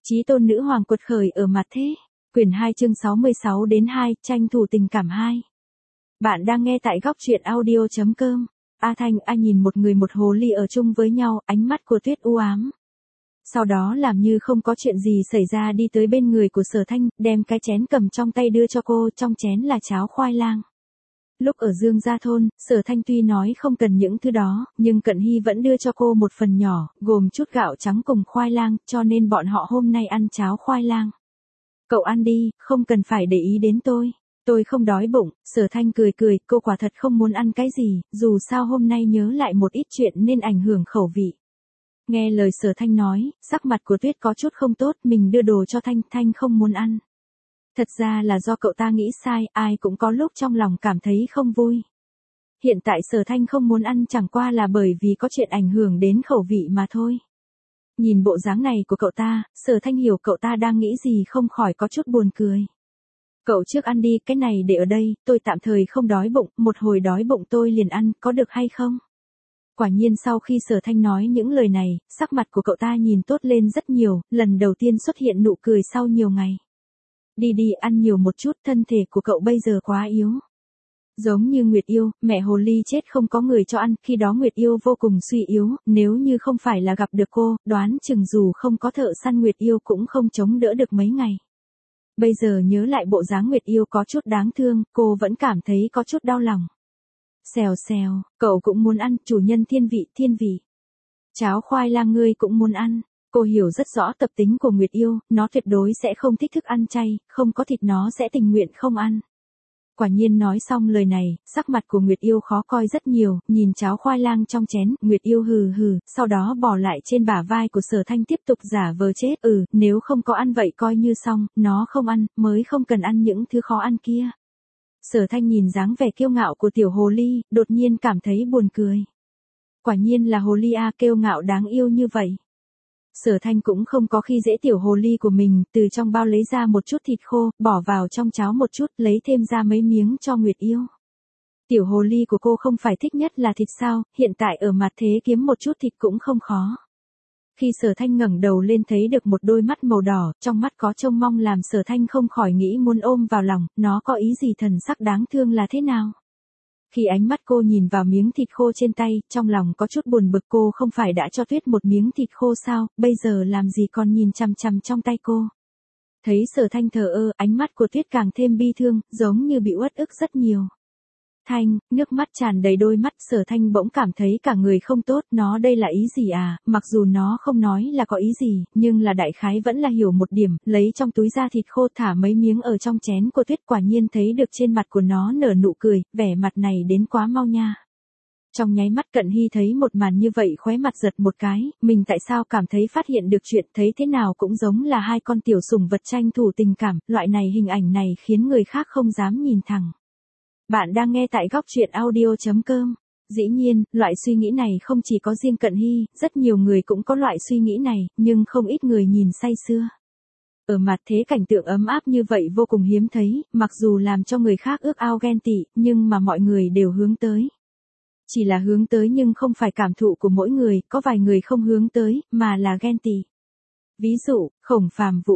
Chí tôn nữ hoàng quật khởi ở mặt thế. Quyển 2 chương 66 đến 2, tranh thủ tình cảm 2. Bạn đang nghe tại góc truyện audio.com. A Thanh nhìn một người một hồ ly ở chung với nhau, ánh mắt của Tuyết u ám. Sau đó làm như không có chuyện gì xảy ra đi tới bên người của Sở Thanh, đem cái chén cầm trong tay đưa cho cô, trong chén là cháo khoai lang. Lúc ở Dương Gia Thôn, Sở Thanh tuy nói không cần những thứ đó, nhưng Cận Hy vẫn đưa cho cô một phần nhỏ, gồm chút gạo trắng cùng khoai lang, cho nên bọn họ hôm nay ăn cháo khoai lang. Cậu ăn đi, không cần phải để ý đến tôi. Tôi không đói bụng. Sở Thanh cười cười, cô quả thật không muốn ăn cái gì, dù sao hôm nay nhớ lại một ít chuyện nên ảnh hưởng khẩu vị. Nghe lời Sở Thanh nói, sắc mặt của Tuyết có chút không tốt, mình đưa đồ cho Thanh, Thanh không muốn ăn. Thật ra là do cậu ta nghĩ sai, ai cũng có lúc trong lòng cảm thấy không vui. Hiện tại Sở Thanh không muốn ăn chẳng qua là bởi vì có chuyện ảnh hưởng đến khẩu vị mà thôi. Nhìn bộ dáng này của cậu ta, Sở Thanh hiểu cậu ta đang nghĩ gì không khỏi có chút buồn cười. Cậu trước ăn đi, cái này để ở đây, tôi tạm thời không đói bụng, một hồi đói bụng tôi liền ăn, có được hay không? Quả nhiên sau khi Sở Thanh nói những lời này, sắc mặt của cậu ta nhìn tốt lên rất nhiều, lần đầu tiên xuất hiện nụ cười sau nhiều ngày. Đi đi, ăn nhiều một chút, thân thể của cậu bây giờ quá yếu. Giống như Nguyệt Yêu, mẹ hồ ly chết không có người cho ăn, khi đó Nguyệt Yêu vô cùng suy yếu, nếu như không phải là gặp được cô, đoán chừng dù không có thợ săn Nguyệt Yêu cũng không chống đỡ được mấy ngày. Bây giờ nhớ lại bộ dáng Nguyệt Yêu có chút đáng thương, cô vẫn cảm thấy có chút đau lòng. Xèo xèo, cậu cũng muốn ăn, chủ nhân thiên vị. Cháo khoai lang ngươi cũng muốn ăn. Cô hiểu rất rõ tập tính của Nguyệt Yêu, nó tuyệt đối sẽ không thích thức ăn chay, không có thịt nó sẽ tình nguyện không ăn. Quả nhiên nói xong lời này, sắc mặt của Nguyệt Yêu khó coi rất nhiều, nhìn cháo khoai lang trong chén, Nguyệt Yêu hừ hừ, sau đó bỏ lại trên bả vai của Sở Thanh tiếp tục giả vờ chết, nếu không có ăn vậy coi như xong, nó không ăn, mới không cần ăn những thứ khó ăn kia. Sở Thanh nhìn dáng vẻ kiêu ngạo của tiểu hồ ly, đột nhiên cảm thấy buồn cười. Quả nhiên là hồ ly kiêu ngạo đáng yêu như vậy. Sở Thanh cũng không có khi dễ tiểu hồ ly của mình, từ trong bao lấy ra một chút thịt khô, bỏ vào trong cháo một chút, lấy thêm ra mấy miếng cho Nguyệt Yêu. Tiểu hồ ly của cô không phải thích nhất là thịt sao, hiện tại ở mặt thế kiếm một chút thịt cũng không khó. Khi Sở Thanh ngẩng đầu lên thấy được một đôi mắt màu đỏ, trong mắt có trông mong làm Sở Thanh không khỏi nghĩ muốn ôm vào lòng, nó có ý gì thần sắc đáng thương là thế nào? Khi ánh mắt cô nhìn vào miếng thịt khô trên tay, trong lòng có chút buồn bực, cô không phải đã cho Tuyết một miếng thịt khô sao, bây giờ làm gì còn nhìn chằm chằm trong tay cô. Thấy Sở Thanh thờ ơ, ánh mắt của Tuyết càng thêm bi thương, giống như bị uất ức rất nhiều. Thanh, nước mắt tràn đầy đôi mắt, Sở Thanh bỗng cảm thấy cả người không tốt, nó đây là ý gì mặc dù nó không nói là có ý gì, nhưng là đại khái vẫn là hiểu một điểm, lấy trong túi ra thịt khô thả mấy miếng ở trong chén của Tuyết, quả nhiên thấy được trên mặt của nó nở nụ cười, vẻ mặt này đến quá mau nha. Trong nháy mắt Cận Hy thấy một màn như vậy khóe mặt giật một cái, mình tại sao cảm thấy phát hiện được chuyện thấy thế nào cũng giống là hai con tiểu sủng vật tranh thủ tình cảm, loại này hình ảnh này khiến người khác không dám nhìn thẳng. Bạn đang nghe tại góc truyện audio.com. Dĩ nhiên, loại suy nghĩ này không chỉ có riêng Cận Hy, rất nhiều người cũng có loại suy nghĩ này, nhưng không ít người nhìn say sưa. Ở mặt thế cảnh tượng ấm áp như vậy vô cùng hiếm thấy, mặc dù làm cho người khác ước ao ghen tị, nhưng mà mọi người đều hướng tới. Chỉ là hướng tới nhưng không phải cảm thụ của mỗi người, có vài người không hướng tới, mà là ghen tị. Ví dụ, Khổng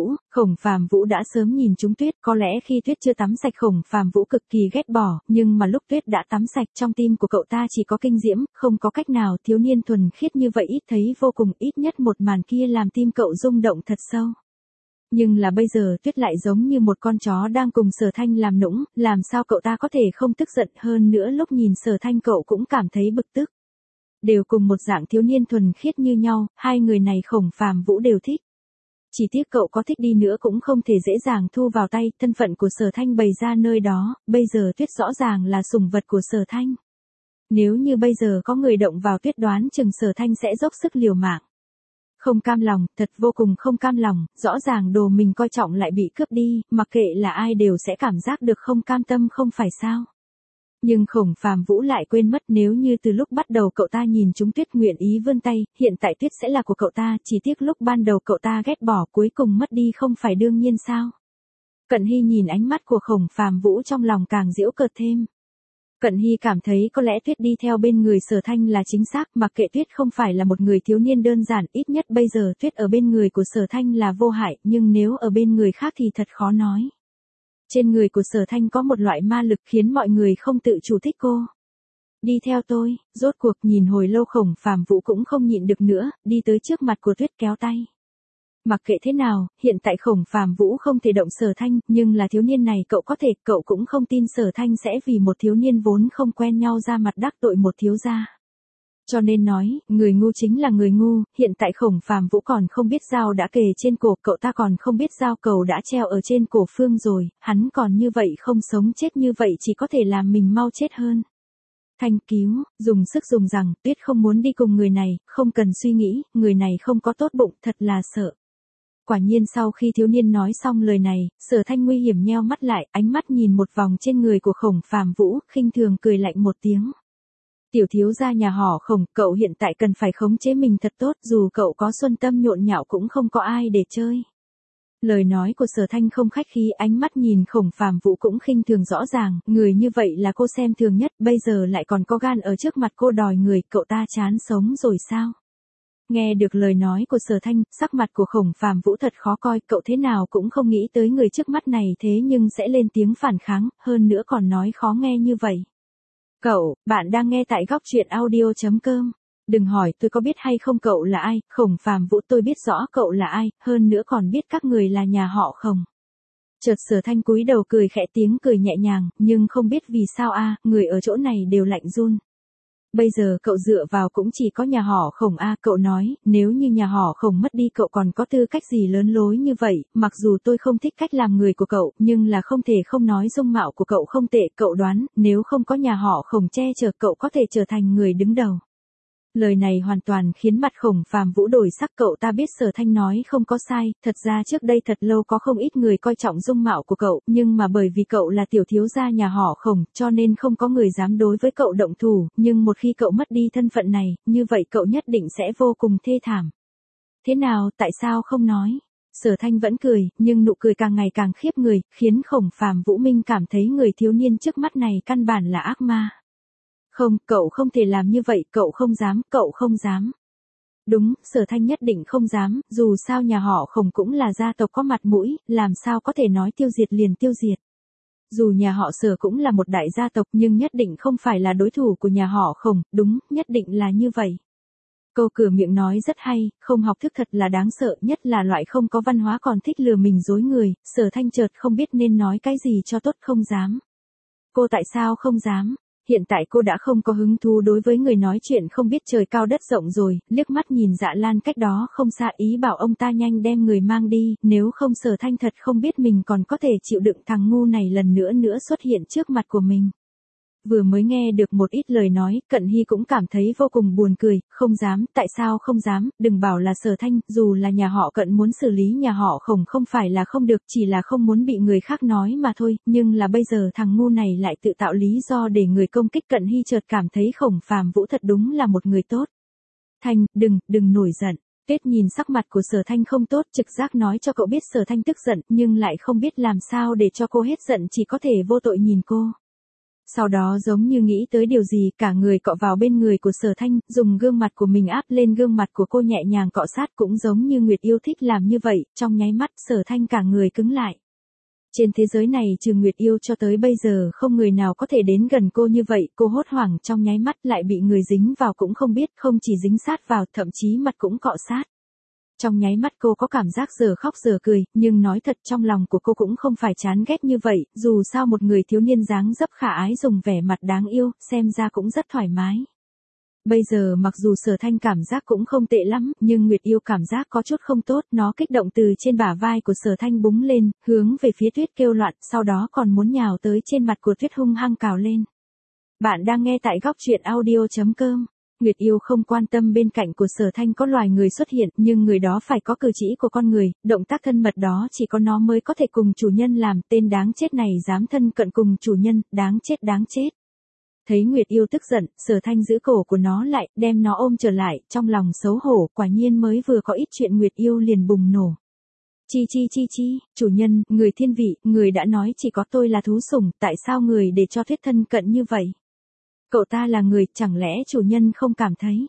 Phàm Vũ đã sớm nhìn trúng Tuyết, có lẽ khi Tuyết chưa tắm sạch Khổng Phàm Vũ cực kỳ ghét bỏ, nhưng mà lúc Tuyết đã tắm sạch trong tim của cậu ta chỉ có kinh diễm, không có cách nào, thiếu niên thuần khiết như vậy ít thấy vô cùng, ít nhất một màn kia làm tim cậu rung động thật sâu. Nhưng là bây giờ Tuyết lại giống như một con chó đang cùng Sở Thanh làm nũng, làm sao cậu ta có thể không tức giận, hơn nữa lúc nhìn Sở Thanh cậu cũng cảm thấy bực tức. Đều cùng một dạng thiếu niên thuần khiết như nhau, hai người này Khổng Phàm Vũ đều thích. Chỉ tiếc cậu có thích đi nữa cũng không thể dễ dàng thu vào tay, thân phận của Sở Thanh bày ra nơi đó, bây giờ Tuyết rõ ràng là sủng vật của Sở Thanh. Nếu như bây giờ có người động vào Tuyết đoán chừng Sở Thanh sẽ dốc sức liều mạng. Không cam lòng, thật vô cùng không cam lòng, rõ ràng đồ mình coi trọng lại bị cướp đi, mặc kệ là ai đều sẽ cảm giác được không cam tâm không phải sao. Nhưng Khổng Phàm Vũ lại quên mất nếu như từ lúc bắt đầu cậu ta nhìn chúng Tuyết nguyện ý vươn tay, hiện tại Tuyết sẽ là của cậu ta, chỉ tiếc lúc ban đầu cậu ta ghét bỏ cuối cùng mất đi không phải đương nhiên sao. Cận Hy nhìn ánh mắt của Khổng Phàm Vũ trong lòng càng giễu cợt thêm. Cận Hy cảm thấy có lẽ Tuyết đi theo bên người Sở Thanh là chính xác, mặc kệ Tuyết không phải là một người thiếu niên đơn giản, ít nhất bây giờ Tuyết ở bên người của Sở Thanh là vô hại, nhưng nếu ở bên người khác thì thật khó nói. Trên người của Sở Thanh có một loại ma lực khiến mọi người không tự chủ thích cô. Đi theo tôi, rốt cuộc nhìn hồi lâu Khổng Phàm Vũ cũng không nhịn được nữa, đi tới trước mặt của Tuyết kéo tay. Mặc kệ thế nào, hiện tại Khổng Phàm Vũ không thể động Sở Thanh, nhưng là thiếu niên này cậu có thể, cậu cũng không tin Sở Thanh sẽ vì một thiếu niên vốn không quen nhau ra mặt đắc tội một thiếu gia. Cho nên nói, người ngu chính là người ngu, hiện tại Khổng Phàm Vũ còn không biết dao đã kề trên cổ, cậu ta còn không biết dao cầu đã treo ở trên cổ Phương rồi, hắn còn như vậy không sống chết như vậy chỉ có thể làm mình mau chết hơn. Thanh cứu, dùng sức dùng rằng, Tuyết không muốn đi cùng người này, không cần suy nghĩ, người này không có tốt bụng, thật là sợ. Quả nhiên sau khi thiếu niên nói xong lời này, Sở Thanh nguy hiểm nheo mắt lại, ánh mắt nhìn một vòng trên người của Khổng Phàm Vũ, khinh thường cười lạnh một tiếng. Tiểu thiếu gia nhà họ Khổng, cậu hiện tại cần phải khống chế mình thật tốt, dù cậu có xuân tâm nhộn nhạo cũng không có ai để chơi. Lời nói của Sở Thanh không khách khí, ánh mắt nhìn Khổng Phàm Vũ cũng khinh thường rõ ràng, người như vậy là cô xem thường nhất, bây giờ lại còn có gan ở trước mặt cô đòi người, cậu ta chán sống rồi sao? Nghe được lời nói của Sở Thanh, sắc mặt của Khổng Phàm Vũ thật khó coi, cậu thế nào cũng không nghĩ tới người trước mắt này thế nhưng sẽ lên tiếng phản kháng, hơn nữa còn nói khó nghe như vậy. Cậu, bạn đang nghe tại góc truyện audio.com. Đừng hỏi tôi có biết hay không cậu là ai, Khổng Phàm Vũ tôi biết rõ cậu là ai, hơn nữa còn biết các người là nhà họ Khổng. Chợt Sở Thanh cúi đầu cười khẽ tiếng cười nhẹ nhàng, nhưng không biết vì sao người ở chỗ này đều lạnh run. Bây giờ cậu dựa vào cũng chỉ có nhà họ Khổng cậu nói, nếu như nhà họ Khổng mất đi cậu còn có tư cách gì lớn lối như vậy, mặc dù tôi không thích cách làm người của cậu, nhưng là không thể không nói dung mạo của cậu không tệ, cậu đoán, nếu không có nhà họ Khổng che chở cậu có thể trở thành người đứng đầu. Lời này hoàn toàn khiến mặt Khổng Phàm Vũ đổi sắc, cậu ta biết Sở Thanh nói không có sai, thật ra trước đây thật lâu có không ít người coi trọng dung mạo của cậu, nhưng mà bởi vì cậu là tiểu thiếu gia nhà họ Khổng, cho nên không có người dám đối với cậu động thủ, nhưng một khi cậu mất đi thân phận này, như vậy cậu nhất định sẽ vô cùng thê thảm. Thế nào, tại sao không nói? Sở Thanh vẫn cười, nhưng nụ cười càng ngày càng khiếp người, khiến Khổng Phàm Vũ Minh cảm thấy người thiếu niên trước mắt này căn bản là ác ma. Không, cậu không thể làm như vậy, cậu không dám. Đúng, Sở Thanh nhất định không dám, dù sao nhà họ Khổng cũng là gia tộc có mặt mũi, làm sao có thể nói tiêu diệt liền tiêu diệt. Dù nhà họ Sở cũng là một đại gia tộc nhưng nhất định không phải là đối thủ của nhà họ Khổng, đúng, nhất định là như vậy. Câu cửa miệng nói rất hay, không học thức thật là đáng sợ, nhất là loại không có văn hóa còn thích lừa mình dối người, Sở Thanh chợt không biết nên nói cái gì cho tốt, không dám. Cô tại sao không dám? Hiện tại cô đã không có hứng thú đối với người nói chuyện không biết trời cao đất rộng rồi, liếc mắt nhìn Dạ Lan cách đó không xa, ý bảo ông ta nhanh đem người mang đi, nếu không Sở Thanh thật không biết mình còn có thể chịu đựng thằng ngu này lần nữa xuất hiện trước mặt của mình. Vừa mới nghe được một ít lời nói, Cận Hy cũng cảm thấy vô cùng buồn cười, không dám, tại sao không dám, đừng bảo là Sở Thanh, dù là nhà họ Cận muốn xử lý nhà họ Khổng không phải là không được, chỉ là không muốn bị người khác nói mà thôi, nhưng là bây giờ thằng ngu này lại tự tạo lý do để người công kích. Cận Hy chợt cảm thấy Khổng Phàm Vũ thật đúng là một người tốt. Thanh, đừng nổi giận. Tuyết nhìn sắc mặt của Sở Thanh không tốt, trực giác nói cho cậu biết Sở Thanh tức giận, nhưng lại không biết làm sao để cho cô hết giận, chỉ có thể vô tội nhìn cô. Sau đó giống như nghĩ tới điều gì, cả người cọ vào bên người của Sở Thanh, dùng gương mặt của mình áp lên gương mặt của cô nhẹ nhàng cọ sát, cũng giống như Nguyệt Yêu thích làm như vậy, trong nháy mắt Sở Thanh cả người cứng lại. Trên thế giới này trừ Nguyệt Yêu cho tới bây giờ không người nào có thể đến gần cô như vậy, cô hốt hoảng trong nháy mắt lại bị người dính vào cũng không biết, không chỉ dính sát vào, thậm chí mặt cũng cọ sát. Trong nháy mắt cô có cảm giác giờ khóc giờ cười, nhưng nói thật trong lòng của cô cũng không phải chán ghét như vậy, dù sao một người thiếu niên dáng dấp khả ái dùng vẻ mặt đáng yêu, xem ra cũng rất thoải mái. Bây giờ mặc dù Sở Thanh cảm giác cũng không tệ lắm, nhưng Nguyệt Yêu cảm giác có chút không tốt, nó kích động từ trên bả vai của Sở Thanh búng lên, hướng về phía Tuyết kêu loạn, sau đó còn muốn nhào tới trên mặt của Tuyết hung hăng cào lên. Bạn đang nghe tại góc truyện audio.com. Nguyệt Yêu không quan tâm bên cạnh của Sở Thanh có loài người xuất hiện, nhưng người đó phải có cử chỉ của con người, động tác thân mật đó chỉ có nó mới có thể cùng chủ nhân làm, tên đáng chết này dám thân cận cùng chủ nhân, đáng chết. Thấy Nguyệt Yêu tức giận, Sở Thanh giữ cổ của nó lại, đem nó ôm trở lại, trong lòng xấu hổ, quả nhiên mới vừa có ít chuyện Nguyệt Yêu liền bùng nổ. Chi, chủ nhân, người thiên vị, người đã nói chỉ có tôi là thú sủng, tại sao người để cho Tuyết thân cận như vậy? Cậu ta là người, chẳng lẽ chủ nhân không cảm thấy?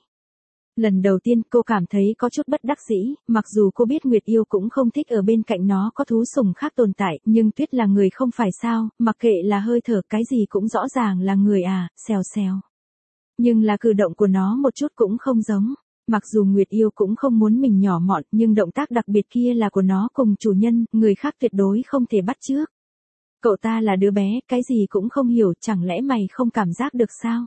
Lần đầu tiên cô cảm thấy có chút bất đắc dĩ, mặc dù cô biết Nguyệt Yêu cũng không thích ở bên cạnh nó có thú sủng khác tồn tại, nhưng Tuyết là người không phải sao, mặc kệ là hơi thở cái gì cũng rõ ràng là người à, xèo xèo. Nhưng là cử động của nó một chút cũng không giống. Mặc dù Nguyệt Yêu cũng không muốn mình nhỏ mọn, nhưng động tác đặc biệt kia là của nó cùng chủ nhân, người khác tuyệt đối không thể bắt chước. Cậu ta là đứa bé, cái gì cũng không hiểu, chẳng lẽ mày không cảm giác được sao?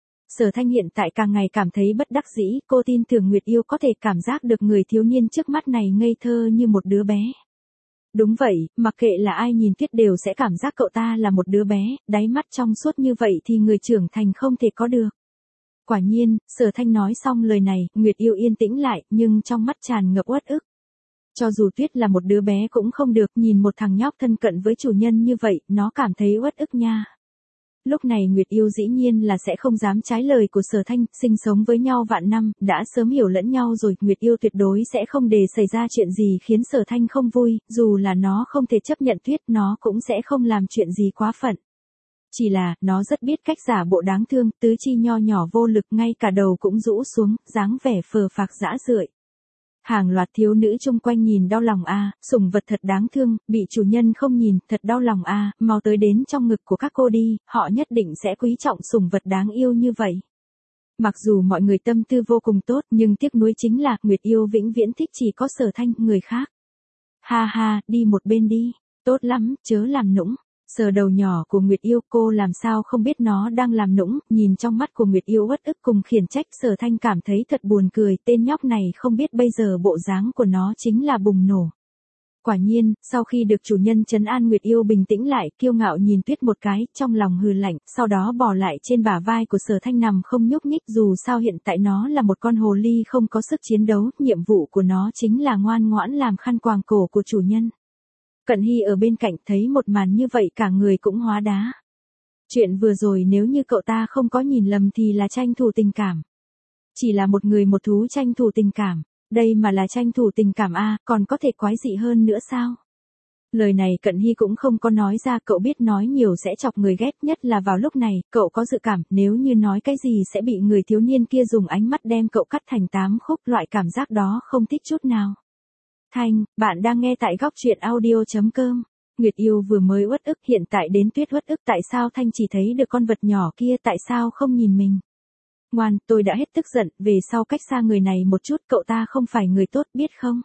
Sở Thanh hiện tại càng ngày cảm thấy bất đắc dĩ, cô tin tưởng Nguyệt Yêu có thể cảm giác được người thiếu niên trước mắt này ngây thơ như một đứa bé. Đúng vậy, mặc kệ là ai nhìn Tuyết đều sẽ cảm giác cậu ta là một đứa bé, đáy mắt trong suốt như vậy thì người trưởng thành không thể có được. Quả nhiên, Sở Thanh nói xong lời này, Nguyệt Yêu yên tĩnh lại, nhưng trong mắt tràn ngập uất ức. Cho dù Tuyết là một đứa bé cũng không được, nhìn một thằng nhóc thân cận với chủ nhân như vậy, nó cảm thấy uất ức nha. Lúc này Nguyệt Yêu dĩ nhiên là sẽ không dám trái lời của Sở Thanh, sinh sống với nhau vạn năm, đã sớm hiểu lẫn nhau rồi, Nguyệt Yêu tuyệt đối sẽ không để xảy ra chuyện gì khiến Sở Thanh không vui, dù là nó không thể chấp nhận Tuyết, nó cũng sẽ không làm chuyện gì quá phận. Chỉ là, nó rất biết cách giả bộ đáng thương, tứ chi nho nhỏ vô lực, ngay cả đầu cũng rũ xuống, dáng vẻ phờ phạc dã rượi. Hàng loạt thiếu nữ chung quanh nhìn đau lòng a, sủng vật thật đáng thương, bị chủ nhân không nhìn, thật đau lòng a, mau tới đến trong ngực của các cô đi, họ nhất định sẽ quý trọng sủng vật đáng yêu như vậy. Mặc dù mọi người tâm tư vô cùng tốt, nhưng tiếc nuối chính là, Nguyệt Yêu vĩnh viễn thích chỉ có Sở Thanh, người khác. Ha ha, đi một bên đi, tốt lắm, chớ làm nũng. Sờ đầu nhỏ của Nguyệt Yêu, cô làm sao không biết nó đang làm nũng, nhìn trong mắt của Nguyệt Yêu uất ức cùng khiển trách, Sở Thanh cảm thấy thật buồn cười, tên nhóc này không biết bây giờ bộ dáng của nó chính là bùng nổ. Quả nhiên, sau khi được chủ nhân trấn an, Nguyệt Yêu bình tĩnh lại, kiêu ngạo nhìn Tuyết một cái, trong lòng hừ lạnh, sau đó bò lại trên bả vai của Sở Thanh nằm không nhúc nhích, dù sao hiện tại nó là một con hồ ly không có sức chiến đấu, nhiệm vụ của nó chính là ngoan ngoãn làm khăn quàng cổ của chủ nhân. Cận Hy ở bên cạnh thấy một màn như vậy cả người cũng hóa đá. Chuyện vừa rồi nếu như cậu ta không có nhìn lầm thì là tranh thủ tình cảm. Chỉ là một người một thú tranh thủ tình cảm, đây mà là tranh thủ tình cảm a, còn có thể quái dị hơn nữa sao? Lời này Cận Hy cũng không có nói ra, cậu biết nói nhiều sẽ chọc người ghét, nhất là vào lúc này, cậu có dự cảm, nếu như nói cái gì sẽ bị người thiếu niên kia dùng ánh mắt đem cậu cắt thành 8 khúc, loại cảm giác đó không thích chút nào. Thanh, bạn đang nghe tại góc truyện audio.com. Nguyệt Yêu vừa mới uất ức, hiện tại đến Tuyết uất ức, tại sao Thanh chỉ thấy được con vật nhỏ kia, tại sao không nhìn mình? Ngoan, tôi đã hết tức giận, về sau cách xa người này một chút, cậu ta không phải người tốt, biết không?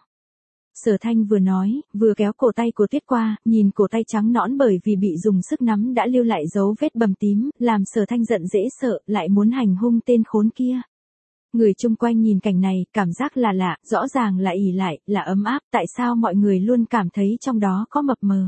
Sở Thanh vừa nói, vừa kéo cổ tay của Tuyết qua, nhìn cổ tay trắng nõn bởi vì bị dùng sức nắm đã lưu lại dấu vết bầm tím, làm Sở Thanh giận dễ sợ, lại muốn hành hung tên khốn kia. Người chung quanh nhìn cảnh này, cảm giác là lạ, rõ ràng là ỉ lại, là ấm áp, tại sao mọi người luôn cảm thấy trong đó có mập mờ.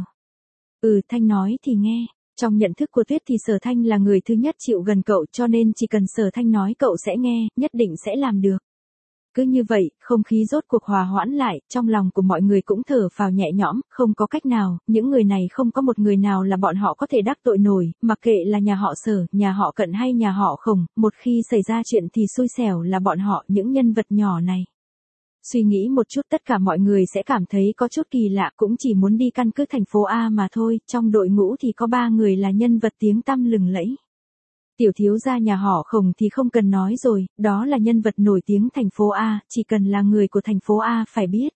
Thanh nói thì nghe, trong nhận thức của Tuyết thì Sở Thanh là người thứ nhất chịu gần cậu, cho nên chỉ cần Sở Thanh nói cậu sẽ nghe, nhất định sẽ làm được. Cứ như vậy, không khí rốt cuộc hòa hoãn lại, trong lòng của mọi người cũng thở phào nhẹ nhõm, không có cách nào, những người này không có một người nào là bọn họ có thể đắc tội nổi, mặc kệ là nhà họ Sở, nhà họ Cận hay nhà họ Khổng, một khi xảy ra chuyện thì xui xẻo là bọn họ, những nhân vật nhỏ này. Suy nghĩ một chút tất cả mọi người sẽ cảm thấy có chút kỳ lạ, cũng chỉ muốn đi căn cứ thành phố A mà thôi, trong đội ngũ thì có 3 người là nhân vật tiếng tăm lừng lẫy. Tiểu thiếu gia nhà họ Khổng thì không cần nói rồi, đó là nhân vật nổi tiếng thành phố A, chỉ cần là người của thành phố A phải biết.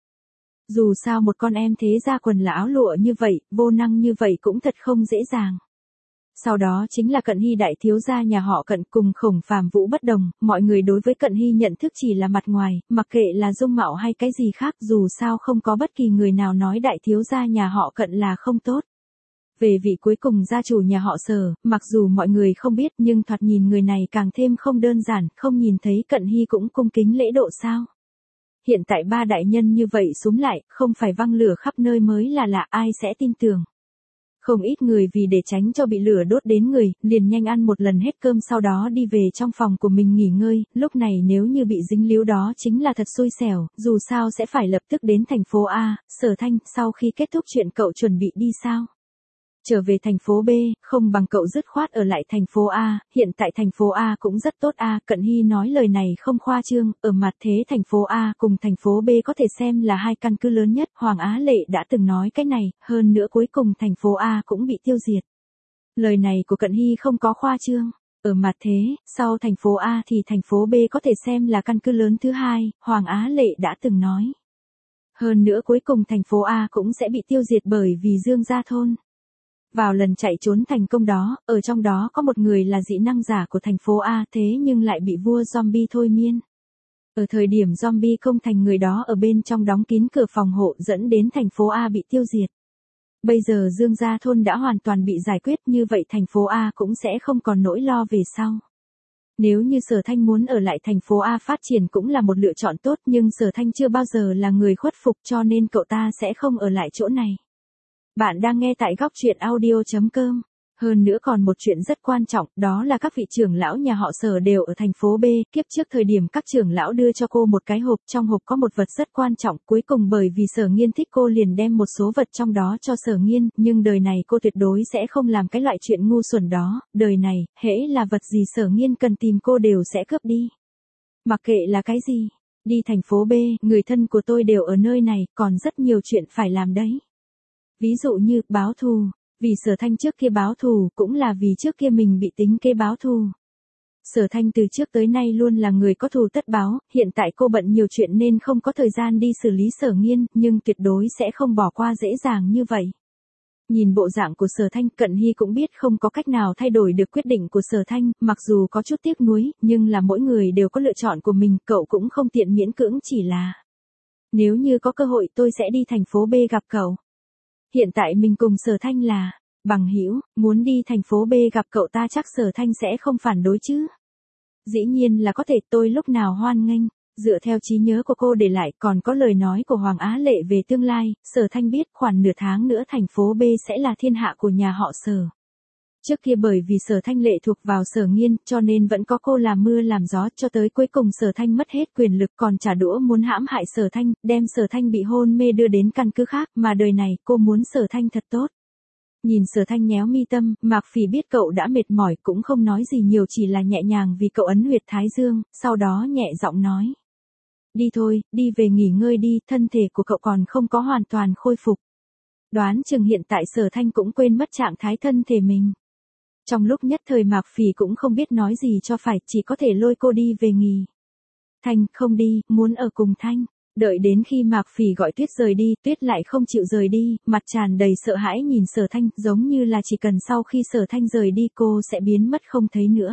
Dù sao một con em thế gia quần là áo lụa như vậy, vô năng như vậy cũng thật không dễ dàng. Sau đó chính là Cận Hy đại thiếu gia nhà họ Cận cùng Khổng Phàm Vũ bất đồng, mọi người đối với Cận Hy nhận thức chỉ là mặt ngoài, mặc kệ là dung mạo hay cái gì khác, dù sao không có bất kỳ người nào nói đại thiếu gia nhà họ Cận là không tốt. Về vị cuối cùng gia chủ nhà họ Sở, mặc dù mọi người không biết nhưng thoạt nhìn người này càng thêm không đơn giản, không nhìn thấy Cận Hy cũng cung kính lễ độ sao. Hiện tại 3 đại nhân như vậy xúm lại, không phải văng lửa khắp nơi mới là lạ, ai sẽ tin tưởng. Không ít người vì để tránh cho bị lửa đốt đến người, liền nhanh ăn một lần hết cơm sau đó đi về trong phòng của mình nghỉ ngơi, lúc này nếu như bị dính líu đó chính là thật xui xẻo, dù sao sẽ phải lập tức đến thành phố A. Sở Thanh, sau khi kết thúc chuyện cậu chuẩn bị đi sao? Trở về thành phố B, không bằng cậu dứt khoát ở lại thành phố A, hiện tại thành phố A cũng rất tốt a. Cận Hy nói lời này không khoa trương, ở mặt thế thành phố A cùng thành phố B có thể xem là 2 căn cứ lớn nhất, Hoàng Á Lệ đã từng nói cái này, hơn nữa cuối cùng thành phố A cũng bị tiêu diệt. Lời này của Cận Hy không có khoa trương. Ở mặt thế, sau thành phố A thì thành phố B có thể xem là căn cứ lớn thứ hai, Hoàng Á Lệ đã từng nói. Hơn nữa cuối cùng thành phố A cũng sẽ bị tiêu diệt bởi vì Dương Gia Thôn. Vào lần chạy trốn thành công đó, ở trong đó có một người là dị năng giả của thành phố A thế nhưng lại bị vua zombie thôi miên. Ở thời điểm zombie công thành người đó ở bên trong đóng kín cửa phòng hộ dẫn đến thành phố A bị tiêu diệt. Bây giờ Dương Gia Thôn đã hoàn toàn bị giải quyết như vậy thành phố A cũng sẽ không còn nỗi lo về sau. Nếu như Sở Thanh muốn ở lại thành phố A phát triển cũng là một lựa chọn tốt nhưng Sở Thanh chưa bao giờ là người khuất phục cho nên cậu ta sẽ không ở lại chỗ này. Bạn đang nghe tại góc truyện audio.com. Hơn nữa còn một chuyện rất quan trọng, đó là các vị trưởng lão nhà họ Sở đều ở thành phố B, kiếp trước thời điểm các trưởng lão đưa cho cô một cái hộp, trong hộp có một vật rất quan trọng, cuối cùng bởi vì Sở Nghiên thích cô liền đem một số vật trong đó cho Sở Nghiên, nhưng đời này cô tuyệt đối sẽ không làm cái loại chuyện ngu xuẩn đó, đời này, hễ là vật gì Sở Nghiên cần tìm cô đều sẽ cướp đi. Mặc kệ là cái gì, đi thành phố B, người thân của tôi đều ở nơi này, còn rất nhiều chuyện phải làm đấy. Ví dụ như, báo thù. Vì Sở Thanh trước kia báo thù cũng là vì trước kia mình bị tính kế báo thù. Sở Thanh từ trước tới nay luôn là người có thù tất báo, hiện tại cô bận nhiều chuyện nên không có thời gian đi xử lý Sở Nghiên, nhưng tuyệt đối sẽ không bỏ qua dễ dàng như vậy. Nhìn bộ dạng của Sở Thanh, Cận Hy cũng biết không có cách nào thay đổi được quyết định của Sở Thanh, mặc dù có chút tiếc nuối, nhưng là mỗi người đều có lựa chọn của mình, cậu cũng không tiện miễn cưỡng chỉ là. Nếu như có cơ hội tôi sẽ đi thành phố B gặp cậu. Hiện tại mình cùng Sở Thanh là bằng hữu, muốn đi thành phố B gặp cậu ta chắc Sở Thanh sẽ không phản đối chứ. Dĩ nhiên là có thể, tôi lúc nào hoan nghênh, dựa theo trí nhớ của cô để lại còn có lời nói của Hoàng Á Lệ về tương lai, Sở Thanh biết khoảng nửa tháng nữa thành phố B sẽ là thiên hạ của nhà họ Sở. Trước kia bởi vì Sở Thanh lệ thuộc vào Sở Nghiên cho nên vẫn có cô làm mưa làm gió cho tới cuối cùng Sở Thanh mất hết quyền lực còn trả đũa muốn hãm hại Sở Thanh, đem Sở Thanh bị hôn mê đưa đến căn cứ khác mà đời này cô muốn Sở Thanh thật tốt. Nhìn Sở Thanh nhéo mi tâm, Mạc Phỉ biết cậu đã mệt mỏi cũng không nói gì nhiều chỉ là nhẹ nhàng vì cậu ấn huyệt thái dương, sau đó nhẹ giọng nói. Đi thôi, đi về nghỉ ngơi đi, thân thể của cậu còn không có hoàn toàn khôi phục. Đoán chừng hiện tại Sở Thanh cũng quên mất trạng thái thân thể mình. Trong lúc nhất thời Mạc Phỉ cũng không biết nói gì cho phải, chỉ có thể lôi cô đi về nghỉ. Thanh, không đi, muốn ở cùng Thanh. Đợi đến khi Mạc Phỉ gọi Tuyết rời đi, Tuyết lại không chịu rời đi, mặt tràn đầy sợ hãi nhìn Sở Thanh, giống như là chỉ cần sau khi Sở Thanh rời đi cô sẽ biến mất không thấy nữa.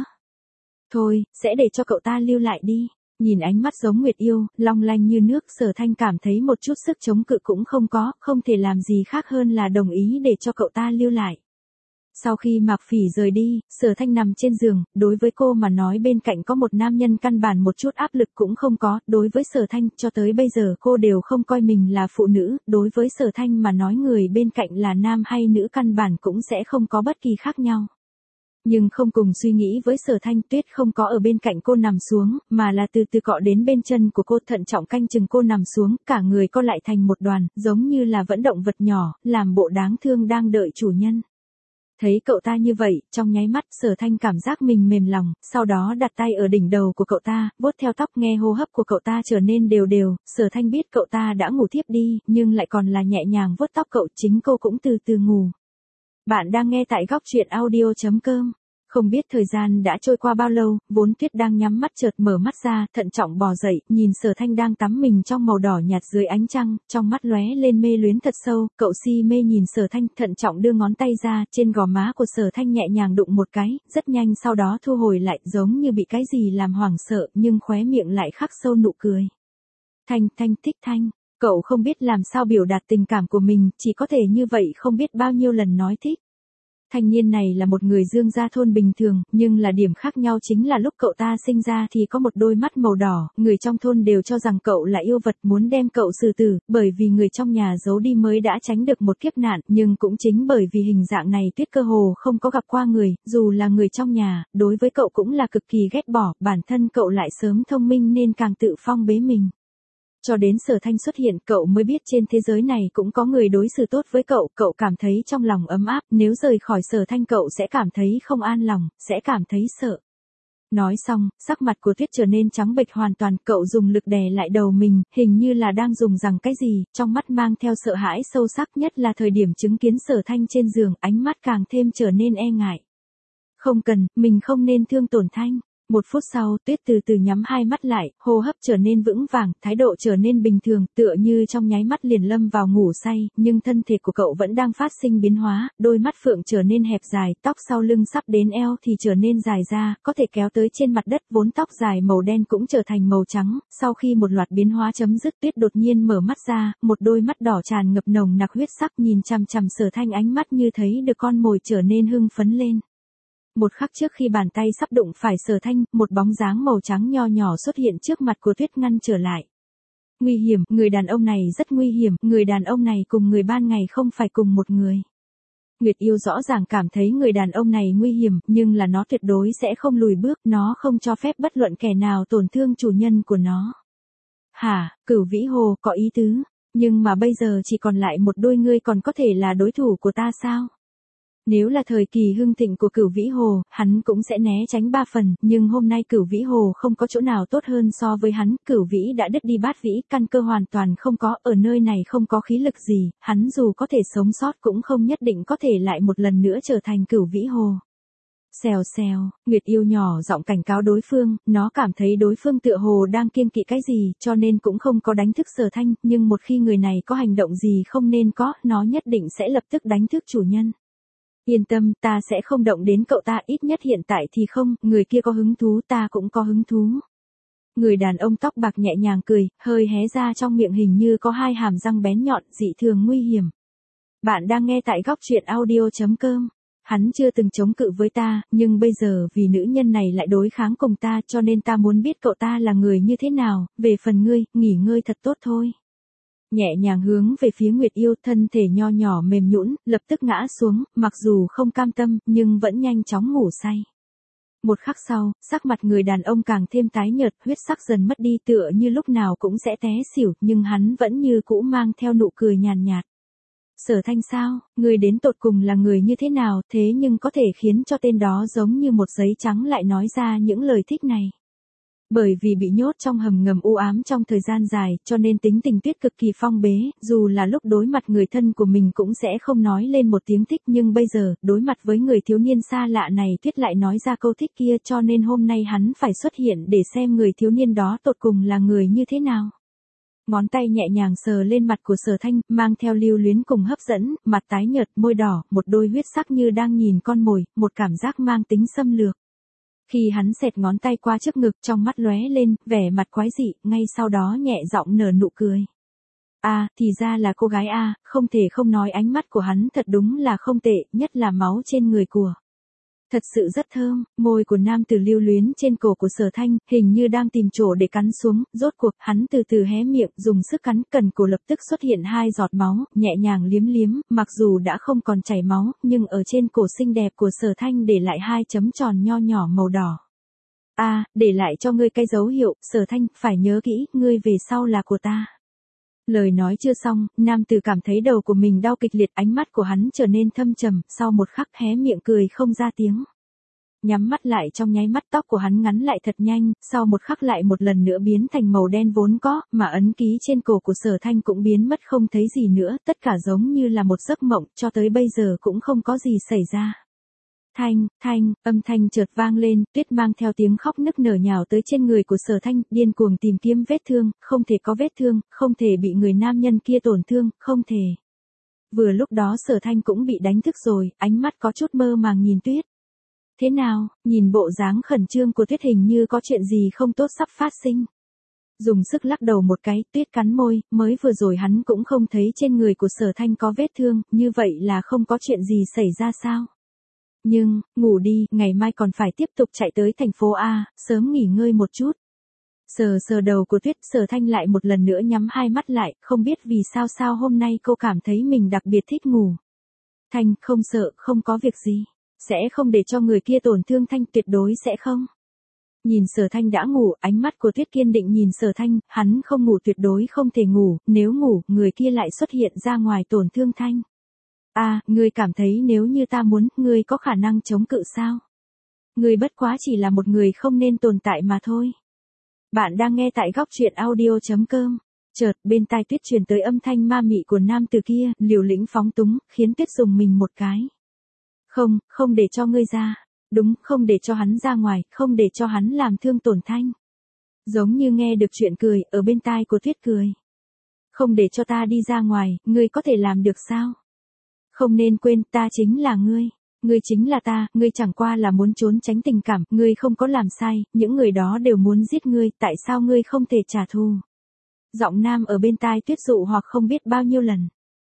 Thôi, sẽ để cho cậu ta lưu lại đi. Nhìn ánh mắt giống Nguyệt Yêu, long lanh như nước, Sở Thanh cảm thấy một chút sức chống cự cũng không có, không thể làm gì khác hơn là đồng ý để cho cậu ta lưu lại. Sau khi Mạc Phỉ rời đi, Sở Thanh nằm trên giường, đối với cô mà nói bên cạnh có một nam nhân căn bản một chút áp lực cũng không có, đối với Sở Thanh cho tới bây giờ cô đều không coi mình là phụ nữ, đối với Sở Thanh mà nói người bên cạnh là nam hay nữ căn bản cũng sẽ không có bất kỳ khác nhau. Nhưng không cùng suy nghĩ với Sở Thanh, Tuyết không có ở bên cạnh cô nằm xuống, mà là từ từ cọ đến bên chân của cô thận trọng canh chừng cô nằm xuống, cả người co lại thành một đoàn, giống như là vẫn động vật nhỏ, làm bộ đáng thương đang đợi chủ nhân. Thấy cậu ta như vậy, trong nháy mắt Sở Thanh cảm giác mình mềm lòng, sau đó đặt tay ở đỉnh đầu của cậu ta, vuốt theo tóc nghe hô hấp của cậu ta trở nên đều đều, Sở Thanh biết cậu ta đã ngủ thiếp đi, nhưng lại còn là nhẹ nhàng vuốt tóc cậu, chính cô cũng từ từ ngủ. Bạn đang nghe tại góc truyện audio.com. Không biết thời gian đã trôi qua bao lâu, vốn Tuyết đang nhắm mắt chợt mở mắt ra, thận trọng bò dậy, nhìn Sở Thanh đang tắm mình trong màu đỏ nhạt dưới ánh trăng, trong mắt lóe lên mê luyến thật sâu, cậu si mê nhìn Sở Thanh, thận trọng đưa ngón tay ra, trên gò má của Sở Thanh nhẹ nhàng đụng một cái, rất nhanh sau đó thu hồi lại, giống như bị cái gì làm hoảng sợ, nhưng khóe miệng lại khắc sâu nụ cười. Thanh, thích Thanh. Cậu không biết làm sao biểu đạt tình cảm của mình, chỉ có thể như vậy không biết bao nhiêu lần nói thích. Thanh niên này là một người Dương Gia Thôn bình thường, nhưng là điểm khác nhau chính là lúc cậu ta sinh ra thì có một đôi mắt màu đỏ, người trong thôn đều cho rằng cậu là yêu vật muốn đem cậu xử tử, bởi vì người trong nhà giấu đi mới đã tránh được một kiếp nạn, nhưng cũng chính bởi vì hình dạng này Tuyết cơ hồ không có gặp qua người, dù là người trong nhà, đối với cậu cũng là cực kỳ ghét bỏ, bản thân cậu lại sớm thông minh nên càng tự phong bế mình. Cho đến Sở Thanh xuất hiện cậu mới biết trên thế giới này cũng có người đối xử tốt với cậu, cậu cảm thấy trong lòng ấm áp, nếu rời khỏi Sở Thanh cậu sẽ cảm thấy không an lòng, sẽ cảm thấy sợ. Nói xong, sắc mặt của Tuyết trở nên trắng bệch hoàn toàn, cậu dùng lực đè lại đầu mình, hình như là đang dùng rằng cái gì, trong mắt mang theo sợ hãi sâu sắc nhất là thời điểm chứng kiến Sở Thanh trên giường, ánh mắt càng thêm trở nên e ngại. Không cần, mình không nên thương tổn Thanh. Một phút sau, Tuyết từ từ nhắm hai mắt lại, hô hấp trở nên vững vàng, thái độ trở nên bình thường, tựa như trong nháy mắt liền lâm vào ngủ say, nhưng thân thể của cậu vẫn đang phát sinh biến hóa, đôi mắt phượng trở nên hẹp dài, tóc sau lưng sắp đến eo thì trở nên dài ra, có thể kéo tới trên mặt đất, vốn tóc dài màu đen cũng trở thành màu trắng, sau khi một loạt biến hóa chấm dứt, Tuyết đột nhiên mở mắt ra, một đôi mắt đỏ tràn ngập nồng nặc huyết sắc nhìn chằm chằm Sở Thanh, ánh mắt như thấy được con mồi trở nên hưng phấn lên. Một khắc trước khi bàn tay sắp đụng phải Sở Thanh, một bóng dáng màu trắng nho nhỏ xuất hiện trước mặt của Tuyết ngăn trở lại. Nguy hiểm, người đàn ông này rất nguy hiểm, người đàn ông này cùng người ban ngày không phải cùng một người. Nguyệt Yêu rõ ràng cảm thấy người đàn ông này nguy hiểm, nhưng là nó tuyệt đối sẽ không lùi bước, nó không cho phép bất luận kẻ nào tổn thương chủ nhân của nó. Hả, Cửu Vĩ Hồ, có ý tứ, nhưng mà bây giờ chỉ còn lại một đôi, ngươi còn có thể là đối thủ của ta sao? Nếu là thời kỳ hưng thịnh của Cửu Vĩ Hồ, hắn cũng sẽ né tránh 3 phần, nhưng hôm nay Cửu Vĩ Hồ không có chỗ nào tốt hơn so với hắn, Cửu Vĩ đã đứt đi bát vĩ, căn cơ hoàn toàn không có, ở nơi này không có khí lực gì, hắn dù có thể sống sót cũng không nhất định có thể lại một lần nữa trở thành Cửu Vĩ Hồ. Xèo xèo, Nguyệt Yêu nhỏ giọng cảnh cáo đối phương, nó cảm thấy đối phương tựa hồ đang kiêng kỵ cái gì, cho nên cũng không có đánh thức Sở Thanh, nhưng một khi người này có hành động gì không nên có, nó nhất định sẽ lập tức đánh thức chủ nhân. Yên tâm, ta sẽ không động đến cậu ta, ít nhất hiện tại thì không, người kia có hứng thú, ta cũng có hứng thú. Người đàn ông tóc bạc nhẹ nhàng cười, hơi hé ra trong miệng hình như có hai hàm răng bén nhọn, dị thường nguy hiểm. Bạn đang nghe tại góc truyện audio.com. Hắn chưa từng chống cự với ta, nhưng bây giờ vì nữ nhân này lại đối kháng cùng ta, cho nên ta muốn biết cậu ta là người như thế nào, về phần ngươi, nghỉ ngơi thật tốt thôi. Nhẹ nhàng hướng về phía Nguyệt Yêu, thân thể nho nhỏ mềm nhũn, lập tức ngã xuống, mặc dù không cam tâm, nhưng vẫn nhanh chóng ngủ say. Một khắc sau, sắc mặt người đàn ông càng thêm tái nhợt, huyết sắc dần mất đi, tựa như lúc nào cũng sẽ té xỉu, nhưng hắn vẫn như cũ mang theo nụ cười nhàn nhạt. Sở Thanh sao, người đến tột cùng là người như thế nào, thế nhưng có thể khiến cho tên đó giống như một giấy trắng lại nói ra những lời thích này. Bởi vì bị nhốt trong hầm ngầm u ám trong thời gian dài, cho nên tính tình Tuyết cực kỳ phong bế, dù là lúc đối mặt người thân của mình cũng sẽ không nói lên một tiếng thích, nhưng bây giờ, đối mặt với người thiếu niên xa lạ này, Tuyết lại nói ra câu thích kia, cho nên hôm nay hắn phải xuất hiện để xem người thiếu niên đó tột cùng là người như thế nào. Ngón tay nhẹ nhàng sờ lên mặt của Sở Thanh, mang theo lưu luyến cùng hấp dẫn, mặt tái nhợt, môi đỏ, một đôi huyết sắc như đang nhìn con mồi, một cảm giác mang tính xâm lược. Khi hắn xẹt ngón tay qua trước ngực, trong mắt lóe lên, vẻ mặt quái dị, ngay sau đó nhẹ giọng nở nụ cười. Thì ra là cô gái không thể không nói ánh mắt của hắn thật đúng là không tệ, nhất là máu trên người của. Thật sự rất thơm, môi của nam tử lưu luyến trên cổ của Sở Thanh, hình như đang tìm chỗ để cắn xuống, rốt cuộc, hắn từ từ hé miệng, dùng sức cắn, cần cổ lập tức xuất hiện 2 giọt máu, nhẹ nhàng liếm liếm, mặc dù đã không còn chảy máu, nhưng ở trên cổ xinh đẹp của Sở Thanh để lại 2 chấm tròn nho nhỏ màu đỏ. Để lại cho ngươi cái dấu hiệu, Sở Thanh, phải nhớ kỹ, ngươi về sau là của ta. Lời nói chưa xong, nam tử cảm thấy đầu của mình đau kịch liệt, ánh mắt của hắn trở nên thâm trầm, sau một khắc hé miệng cười không ra tiếng. Nhắm mắt lại, trong nháy mắt tóc của hắn ngắn lại thật nhanh, sau một khắc lại một lần nữa biến thành màu đen vốn có, mà ấn ký trên cổ của Sở Thanh cũng biến mất không thấy gì nữa, tất cả giống như là một giấc mộng, cho tới bây giờ cũng không có gì xảy ra. Âm thanh chợt vang lên, Tuyết mang theo tiếng khóc nức nở nhào tới trên người của Sở Thanh, điên cuồng tìm kiếm vết thương, không thể có vết thương, không thể bị người nam nhân kia tổn thương, không thể. Vừa lúc đó Sở Thanh cũng bị đánh thức rồi, ánh mắt có chút mơ màng nhìn Tuyết. Thế nào, nhìn bộ dáng khẩn trương của Tuyết hình như có chuyện gì không tốt sắp phát sinh. Dùng sức lắc đầu một cái, Tuyết cắn môi, mới vừa rồi hắn cũng không thấy trên người của Sở Thanh có vết thương, như vậy là không có chuyện gì xảy ra sao? Nhưng, ngủ đi, ngày mai còn phải tiếp tục chạy tới thành phố A, sớm nghỉ ngơi một chút. Sờ đầu của Tuyết, Sở Thanh lại một lần nữa nhắm hai mắt lại, không biết vì sao hôm nay cô cảm thấy mình đặc biệt thích ngủ. Thanh, không sợ, không có việc gì. Sẽ không để cho người kia tổn thương Thanh, tuyệt đối sẽ không. Nhìn Sở Thanh đã ngủ, ánh mắt của Tuyết kiên định nhìn Sở Thanh, hắn không ngủ, tuyệt đối không thể ngủ, nếu ngủ, người kia lại xuất hiện ra ngoài tổn thương Thanh. Ngươi cảm thấy nếu như ta muốn, ngươi có khả năng chống cự sao? Ngươi bất quá chỉ là một người không nên tồn tại mà thôi. Bạn đang nghe tại góc truyện audio.com. Chợt, bên tai Tuyết truyền tới âm thanh ma mị của nam tử kia, liều lĩnh phóng túng, khiến Tuyết dùng mình một cái. Không để cho ngươi ra. Đúng, không để cho hắn ra ngoài, không để cho hắn làm thương tổn Thanh. Giống như nghe được chuyện cười, ở bên tai của Tuyết cười. Không để cho ta đi ra ngoài, ngươi có thể làm được sao? Không nên quên, ta chính là ngươi. Ngươi chính là ta, ngươi chẳng qua là muốn trốn tránh tình cảm, ngươi không có làm sai, những người đó đều muốn giết ngươi, tại sao ngươi không thể trả thù? Giọng nam ở bên tai Tuyết dụ hoặc không biết bao nhiêu lần.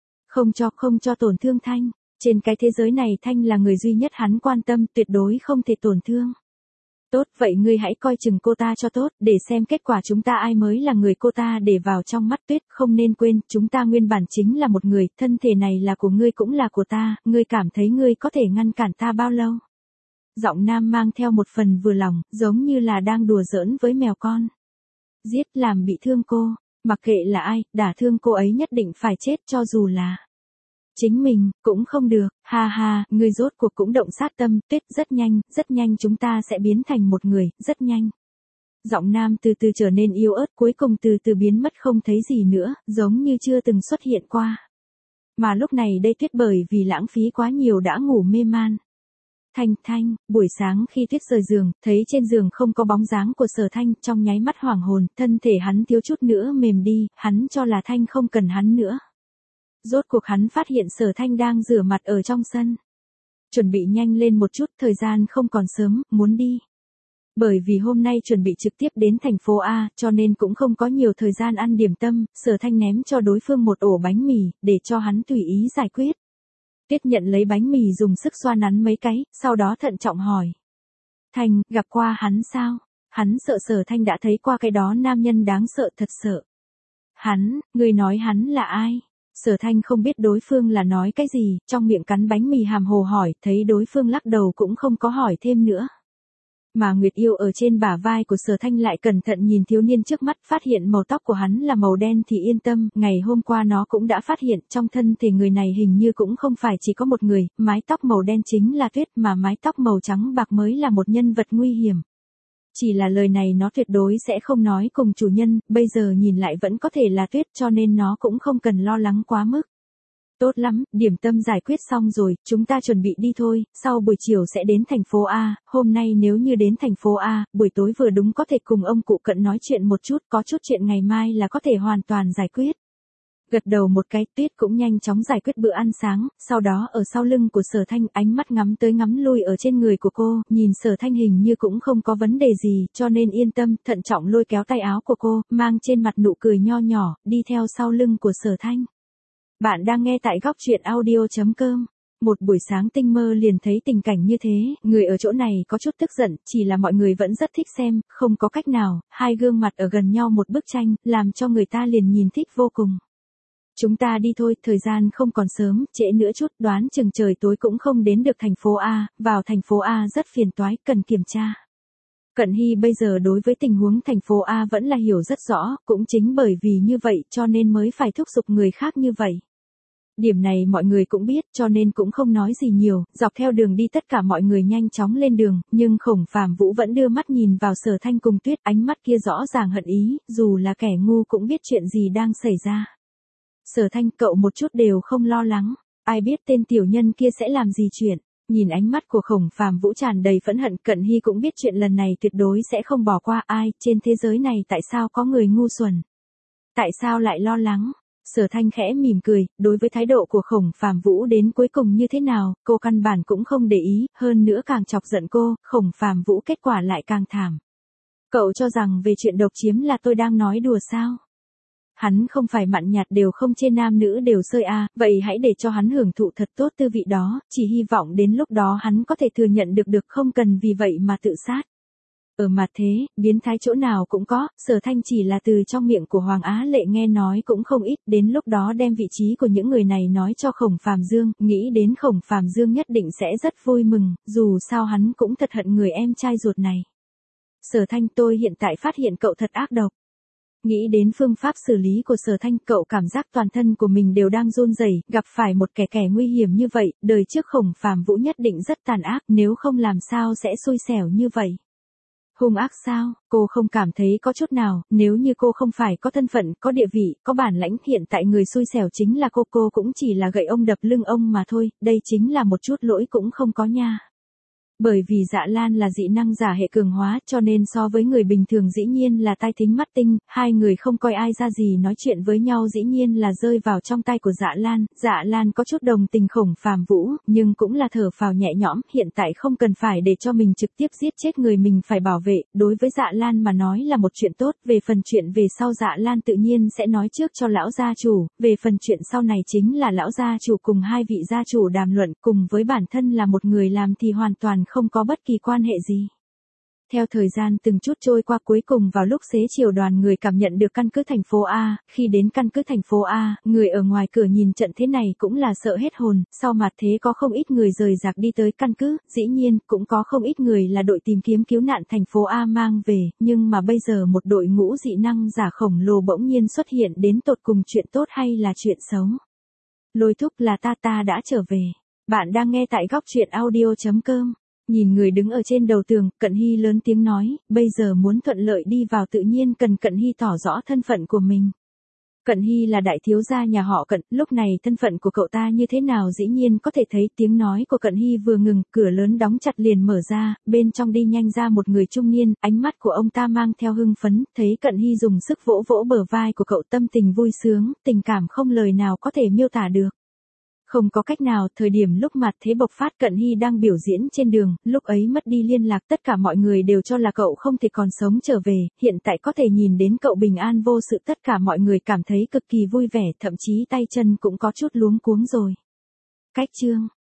Không cho tổn thương Thanh. Trên cái thế giới này Thanh là người duy nhất hắn quan tâm, tuyệt đối không thể tổn thương. Tốt, vậy ngươi hãy coi chừng cô ta cho tốt, để xem kết quả chúng ta ai mới là người cô ta để vào trong mắt Tuyết, không nên quên, chúng ta nguyên bản chính là một người, thân thể này là của ngươi cũng là của ta, ngươi cảm thấy ngươi có thể ngăn cản ta bao lâu? Giọng nam mang theo một phần vừa lòng, giống như là đang đùa giỡn với mèo con. Giết làm bị thương cô, mặc kệ là ai, đả thương cô ấy nhất định phải chết cho dù là chính mình, cũng không được, ha ha, ngươi rốt cuộc cũng động sát tâm, Tuyết rất nhanh chúng ta sẽ biến thành một người, rất nhanh. Giọng nam từ từ trở nên yếu ớt cuối cùng từ từ biến mất không thấy gì nữa, giống như chưa từng xuất hiện qua. Mà lúc này đây Tuyết bởi vì lãng phí quá nhiều đã ngủ mê man. Thanh, buổi sáng khi Tuyết rời giường, thấy trên giường không có bóng dáng của Sở Thanh, trong nháy mắt hoảng hồn, thân thể hắn thiếu chút nữa mềm đi, hắn cho là Thanh không cần hắn nữa. Rốt cuộc hắn phát hiện Sở Thanh đang rửa mặt ở trong sân. Chuẩn bị nhanh lên một chút, thời gian không còn sớm, muốn đi. Bởi vì hôm nay chuẩn bị trực tiếp đến thành phố A, cho nên cũng không có nhiều thời gian ăn điểm tâm, Sở Thanh ném cho đối phương một ổ bánh mì, để cho hắn tùy ý giải quyết. Tuyết nhận lấy bánh mì dùng sức xoa nắn mấy cái, sau đó thận trọng hỏi. Thanh, gặp qua hắn sao? Hắn sợ Sở Thanh đã thấy qua cái đó nam nhân đáng sợ thật sợ. Người nói hắn là ai? Sở Thanh không biết đối phương là nói cái gì, trong miệng cắn bánh mì hàm hồ hỏi, thấy đối phương lắc đầu cũng không có hỏi thêm nữa. Mà Nguyệt Yêu ở trên bả vai của Sở Thanh lại cẩn thận nhìn thiếu niên trước mắt, phát hiện màu tóc của hắn là màu đen thì yên tâm, ngày hôm qua nó cũng đã phát hiện trong thân thể người này hình như cũng không phải chỉ có một người, mái tóc màu đen chính là Tuyết mà mái tóc màu trắng bạc mới là một nhân vật nguy hiểm. Chỉ là lời này nó tuyệt đối sẽ không nói cùng chủ nhân, bây giờ nhìn lại vẫn có thể là Tuyết cho nên nó cũng không cần lo lắng quá mức. Tốt lắm, điểm tâm giải quyết xong rồi, chúng ta chuẩn bị đi thôi, sau buổi chiều sẽ đến thành phố A, hôm nay nếu như đến thành phố A, buổi tối vừa đúng có thể cùng ông cụ Cận nói chuyện một chút, có chút chuyện ngày mai là có thể hoàn toàn giải quyết. Gật đầu một cái, Tuyết cũng nhanh chóng giải quyết bữa ăn sáng, sau đó ở sau lưng của Sở Thanh ánh mắt ngắm tới ngắm lui ở trên người của cô, nhìn Sở Thanh hình như cũng không có vấn đề gì, cho nên yên tâm, thận trọng lôi kéo tay áo của cô, mang trên mặt nụ cười nho nhỏ, đi theo sau lưng của Sở Thanh. Bạn đang nghe tại góc truyện audio.com. Một buổi sáng tinh mơ liền thấy tình cảnh như thế, người ở chỗ này có chút tức giận, chỉ là mọi người vẫn rất thích xem, không có cách nào, hai gương mặt ở gần nhau một bức tranh, làm cho người ta liền nhìn thích vô cùng. Chúng ta đi thôi, thời gian không còn sớm, trễ nữa chút, đoán chừng trời tối cũng không đến được thành phố A, vào thành phố A rất phiền toái, cần kiểm tra. Cận Hy bây giờ đối với tình huống thành phố A vẫn là hiểu rất rõ, cũng chính bởi vì như vậy cho nên mới phải thúc giục người khác như vậy. Điểm này mọi người cũng biết cho nên cũng không nói gì nhiều, dọc theo đường đi tất cả mọi người nhanh chóng lên đường, nhưng Khổng Phàm Vũ vẫn đưa mắt nhìn vào Sở Thanh cùng Tuyết, ánh mắt kia rõ ràng hận ý, dù là kẻ ngu cũng biết chuyện gì đang xảy ra. Sở Thanh, cậu một chút đều không lo lắng, ai biết tên tiểu nhân kia sẽ làm gì chuyện. Nhìn ánh mắt của Khổng Phàm Vũ tràn đầy phẫn hận, Cận Hy cũng biết chuyện lần này tuyệt đối sẽ không bỏ qua ai, trên thế giới này tại sao có người ngu xuẩn? Tại sao lại lo lắng? Sở Thanh khẽ mỉm cười, đối với thái độ của Khổng Phàm Vũ đến cuối cùng như thế nào, cô căn bản cũng không để ý, hơn nữa càng chọc giận cô, Khổng Phàm Vũ kết quả lại càng thảm. Cậu cho rằng về chuyện độc chiếm là tôi đang nói đùa sao? Hắn không phải mặn nhạt đều không chê nam nữ đều sơi a, vậy hãy để cho hắn hưởng thụ thật tốt tư vị đó, chỉ hy vọng đến lúc đó hắn có thể thừa nhận được không cần vì vậy mà tự sát. Ở mặt thế, biến thái chỗ nào cũng có, Sở Thanh chỉ là từ trong miệng của Hoàng Á Lệ nghe nói cũng không ít, đến lúc đó đem vị trí của những người này nói cho Khổng Phàm Dương, nghĩ đến Khổng Phàm Dương nhất định sẽ rất vui mừng, dù sao hắn cũng thật hận người em trai ruột này. Sở Thanh, tôi hiện tại phát hiện cậu thật ác độc. Nghĩ đến phương pháp xử lý của Sở Thanh, cậu cảm giác toàn thân của mình đều đang run rẩy, gặp phải một kẻ nguy hiểm như vậy, đời trước Khổng Phàm Vũ nhất định rất tàn ác, nếu không làm sao sẽ xui xẻo như vậy. Hung ác sao, cô không cảm thấy có chút nào, nếu như cô không phải có thân phận, có địa vị, có bản lãnh, hiện tại người xui xẻo chính là cô cũng chỉ là gậy ông đập lưng ông mà thôi, đây chính là một chút lỗi cũng không có nha. Bởi vì Dạ Lan là dị năng giả hệ cường hóa cho nên so với người bình thường dĩ nhiên là tai thính mắt tinh, hai người không coi ai ra gì nói chuyện với nhau dĩ nhiên là rơi vào trong tay của Dạ Lan. Dạ Lan có chút đồng tình Khổng Phàm Vũ, nhưng cũng là thở phào nhẹ nhõm, hiện tại không cần phải để cho mình trực tiếp giết chết người mình phải bảo vệ, đối với Dạ Lan mà nói là một chuyện tốt, về phần chuyện về sau Dạ Lan tự nhiên sẽ nói trước cho lão gia chủ, về phần chuyện sau này chính là lão gia chủ cùng hai vị gia chủ đàm luận, cùng với bản thân là một người làm thì hoàn toàn không có bất kỳ quan hệ gì. Theo thời gian từng chút trôi qua cuối cùng vào lúc xế chiều đoàn người cảm nhận được căn cứ thành phố A, khi đến căn cứ thành phố A, người ở ngoài cửa nhìn trận thế này cũng là sợ hết hồn, sau mặt thế có không ít người rời rạc đi tới căn cứ, dĩ nhiên cũng có không ít người là đội tìm kiếm cứu nạn thành phố A mang về, nhưng mà bây giờ một đội ngũ dị năng giả khổng lồ bỗng nhiên xuất hiện đến tột cùng chuyện tốt hay là chuyện xấu. Lôi Thúc là ta đã trở về. Bạn đang nghe tại góc truyện audio.com. Nhìn người đứng ở trên đầu tường, Cận Hy lớn tiếng nói, bây giờ muốn thuận lợi đi vào tự nhiên cần Cận Hy tỏ rõ thân phận của mình. Cận Hy là đại thiếu gia nhà họ Cận, lúc này thân phận của cậu ta như thế nào dĩ nhiên có thể thấy. Tiếng nói của Cận Hy vừa ngừng, cửa lớn đóng chặt liền mở ra, bên trong đi nhanh ra một người trung niên, ánh mắt của ông ta mang theo hưng phấn, thấy Cận Hy dùng sức vỗ vỗ bờ vai của cậu, tâm tình vui sướng, tình cảm không lời nào có thể miêu tả được. Không có cách nào, thời điểm lúc mặt thế bộc phát Cận Hy đang biểu diễn trên đường, lúc ấy mất đi liên lạc, tất cả mọi người đều cho là cậu không thể còn sống trở về, hiện tại có thể nhìn đến cậu bình an vô sự, tất cả mọi người cảm thấy cực kỳ vui vẻ, thậm chí tay chân cũng có chút luống cuống rồi. Cách chương